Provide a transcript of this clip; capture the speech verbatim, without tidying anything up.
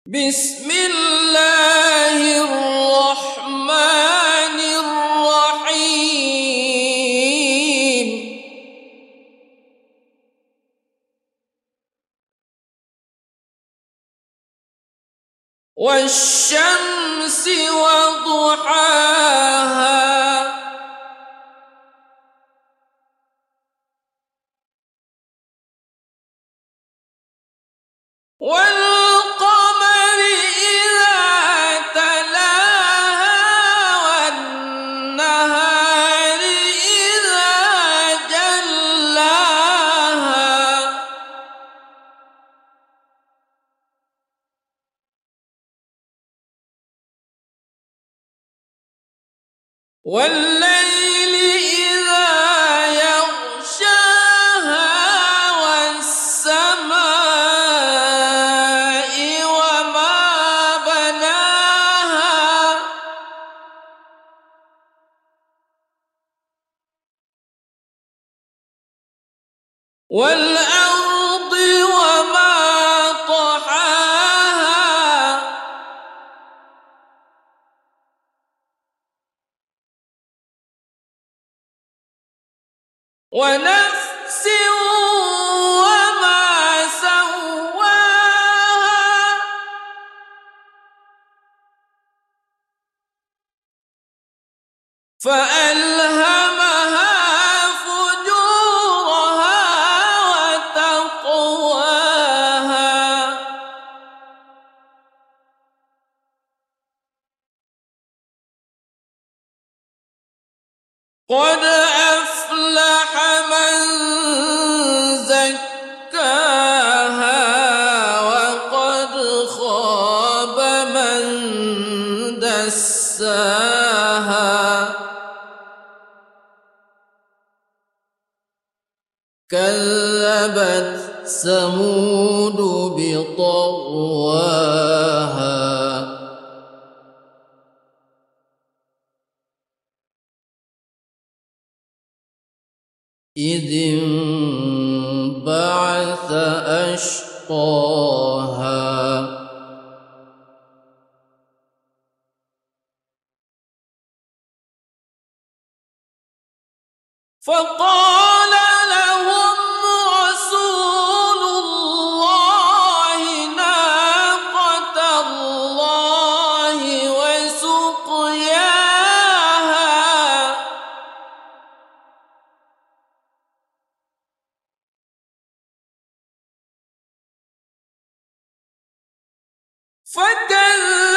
بسم الله الرحمن الرحيم والشمس وضحاها والقمر إذا تلاها والنهار إذا جلاها والليل إذا يغشاها والسماء وما بناها والأرض وما طحاها ونفس وما سواها فألهمها فجورها وتقواها قد أفلح من زكاها وقد خاب من دساها كذبت ثمود بطغواها إذ انبعث أشقاها فقال لهم رسول الله ناقة الله وسقياها فكذبوا